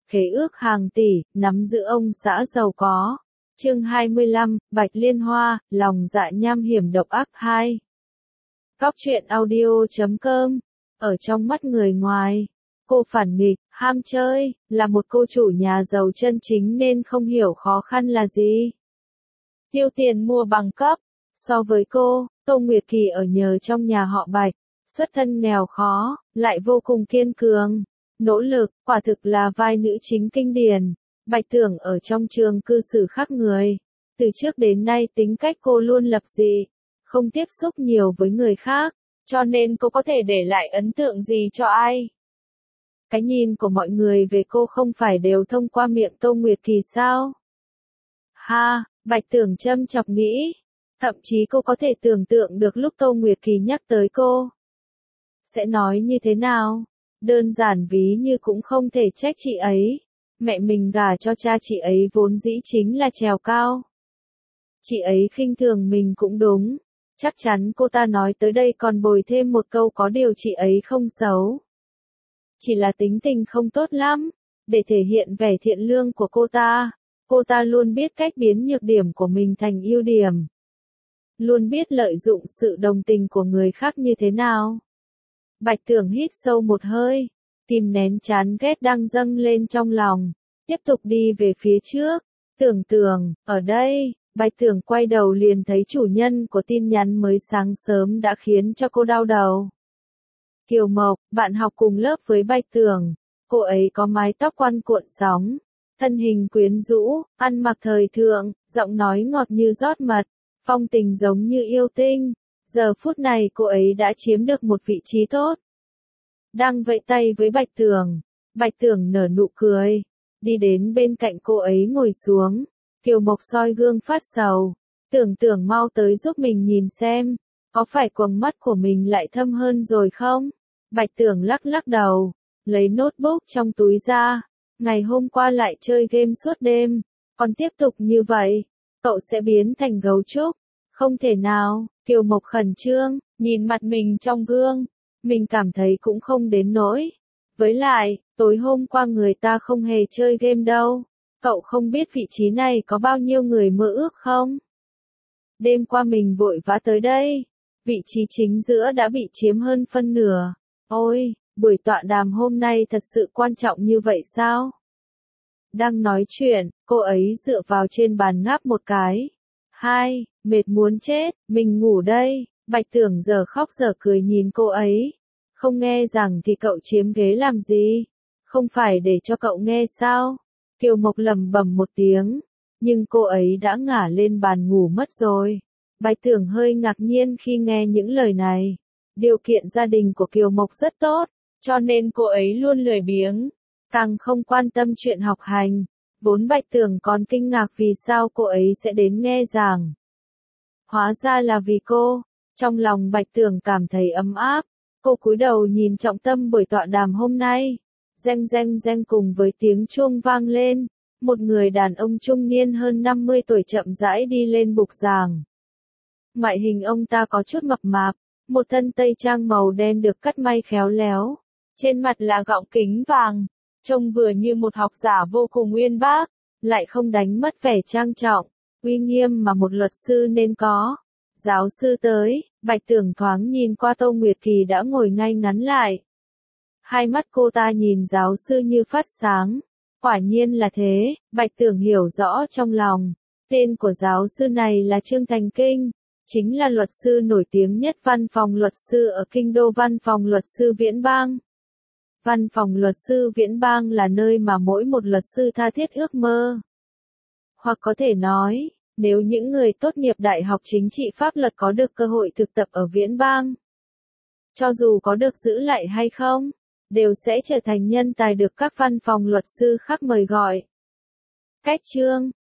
khế ước hàng tỷ, nắm giữ ông xã giàu có. Chương 25, Bạch Liên Hoa, lòng dạ nham hiểm độc ác 2. Góc truyện audio.com. Ở trong mắt người ngoài, cô phản nghịch, ham chơi, là một cô chủ nhà giàu chân chính nên không hiểu khó khăn là gì. Tiêu tiền mua bằng cấp. So với cô, Tô Nguyệt Kỳ ở nhờ trong nhà họ Bạch, xuất thân nghèo khó, lại vô cùng kiên cường, nỗ lực, quả thực là vai nữ chính kinh điển. Bạch Tưởng ở trong trường cư xử khác người. Từ trước đến nay tính cách cô luôn lập dị, không tiếp xúc nhiều với người khác, cho nên cô có thể để lại ấn tượng gì cho ai. Cái nhìn của mọi người về cô không phải đều thông qua miệng Tô Nguyệt Kỳ sao? Ha, Bạch Tưởng châm chọc nghĩ. Thậm chí cô có thể tưởng tượng được lúc Tô Nguyệt Kỳ nhắc tới cô sẽ nói như thế nào. Đơn giản ví như cũng không thể trách chị ấy. Mẹ mình gả cho cha chị ấy vốn dĩ chính là trèo cao. Chị ấy khinh thường mình cũng đúng. Chắc chắn cô ta nói tới đây còn bồi thêm một câu có điều chị ấy không xấu. Chỉ là tính tình không tốt lắm. Để thể hiện vẻ thiện lương của cô ta luôn biết cách biến nhược điểm của mình thành ưu điểm. Luôn biết lợi dụng sự đồng tình của người khác như thế nào. Bạch Tưởng hít sâu một hơi, kìm nén chán ghét đang dâng lên trong lòng, tiếp tục đi về phía trước. Tưởng, ở đây, Bạch Tưởng quay đầu liền thấy chủ nhân của tin nhắn mới sáng sớm đã khiến cho cô đau đầu. Kiều Mộc, bạn học cùng lớp với Bạch Tưởng, cô ấy có mái tóc quăn cuộn sóng, thân hình quyến rũ, ăn mặc thời thượng, giọng nói ngọt như rót mật, phong tình giống như yêu tinh. Giờ phút này cô ấy đã chiếm được một vị trí tốt. Đang vẫy tay với Bạch Tưởng nở nụ cười, đi đến bên cạnh cô ấy ngồi xuống. Kiều Mộc soi gương phát sầu, Tưởng mau tới giúp mình nhìn xem, có phải quầng mắt của mình lại thâm hơn rồi không? Bạch Tưởng lắc đầu, lấy notebook trong túi ra, ngày hôm qua lại chơi game suốt đêm, còn tiếp tục như vậy, cậu sẽ biến thành gấu trúc. Không thể nào, Kiều Mộc khẩn trương, nhìn mặt mình trong gương, mình cảm thấy cũng không đến nỗi. Với lại, tối hôm qua người ta không hề chơi game đâu, cậu không biết vị trí này có bao nhiêu người mơ ước không? Đêm qua mình vội vã tới đây, vị trí chính giữa đã bị chiếm hơn phân nửa. Ôi, buổi tọa đàm hôm nay thật sự quan trọng như vậy sao? Đang nói chuyện, cô ấy dựa vào trên bàn ngáp một cái. Hai, mệt muốn chết, mình ngủ đây. Bạch Tưởng giờ khóc giờ cười nhìn cô ấy. Không nghe rằng thì cậu chiếm ghế làm gì? Không phải để cho cậu nghe sao? Kiều Mộc lẩm bẩm một tiếng, nhưng cô ấy đã ngả lên bàn ngủ mất rồi. Bạch Tưởng hơi ngạc nhiên khi nghe những lời này. Điều kiện gia đình của Kiều Mộc rất tốt, cho nên cô ấy luôn lười biếng, càng không quan tâm chuyện học hành. Vốn Bạch Tưởng còn kinh ngạc vì sao cô ấy sẽ đến nghe giảng. Hóa ra là vì cô. Trong lòng Bạch Tưởng cảm thấy ấm áp. Cô cúi đầu nhìn trọng tâm buổi tọa đàm hôm nay. Reng cùng với tiếng chuông vang lên. Một người đàn ông trung niên hơn 50 tuổi chậm rãi đi lên bục giảng. Ngoại hình ông ta có chút mập mạp. Một thân tây trang màu đen được cắt may khéo léo. Trên mặt là gọng kính vàng. Trông vừa như một học giả vô cùng uyên bác, lại không đánh mất vẻ trang trọng, uy nghiêm mà một luật sư nên có. Giáo sư tới, Bạch Tưởng thoáng nhìn qua Tô Nguyệt Kỳ đã ngồi ngay ngắn lại. Hai mắt cô ta nhìn giáo sư như phát sáng. Quả nhiên là thế, Bạch Tưởng hiểu rõ trong lòng. Tên của giáo sư này là Trương Thành Kinh, chính là luật sư nổi tiếng nhất văn phòng luật sư ở Kinh Đô. Văn phòng luật sư Viễn Bang. Văn phòng luật sư Viễn Bang là nơi mà mỗi một luật sư tha thiết ước mơ. Hoặc có thể nói, nếu những người tốt nghiệp Đại học Chính trị Pháp luật có được cơ hội thực tập ở Viễn Bang, cho dù có được giữ lại hay không, đều sẽ trở thành nhân tài được các văn phòng luật sư khác mời gọi. Cách chương,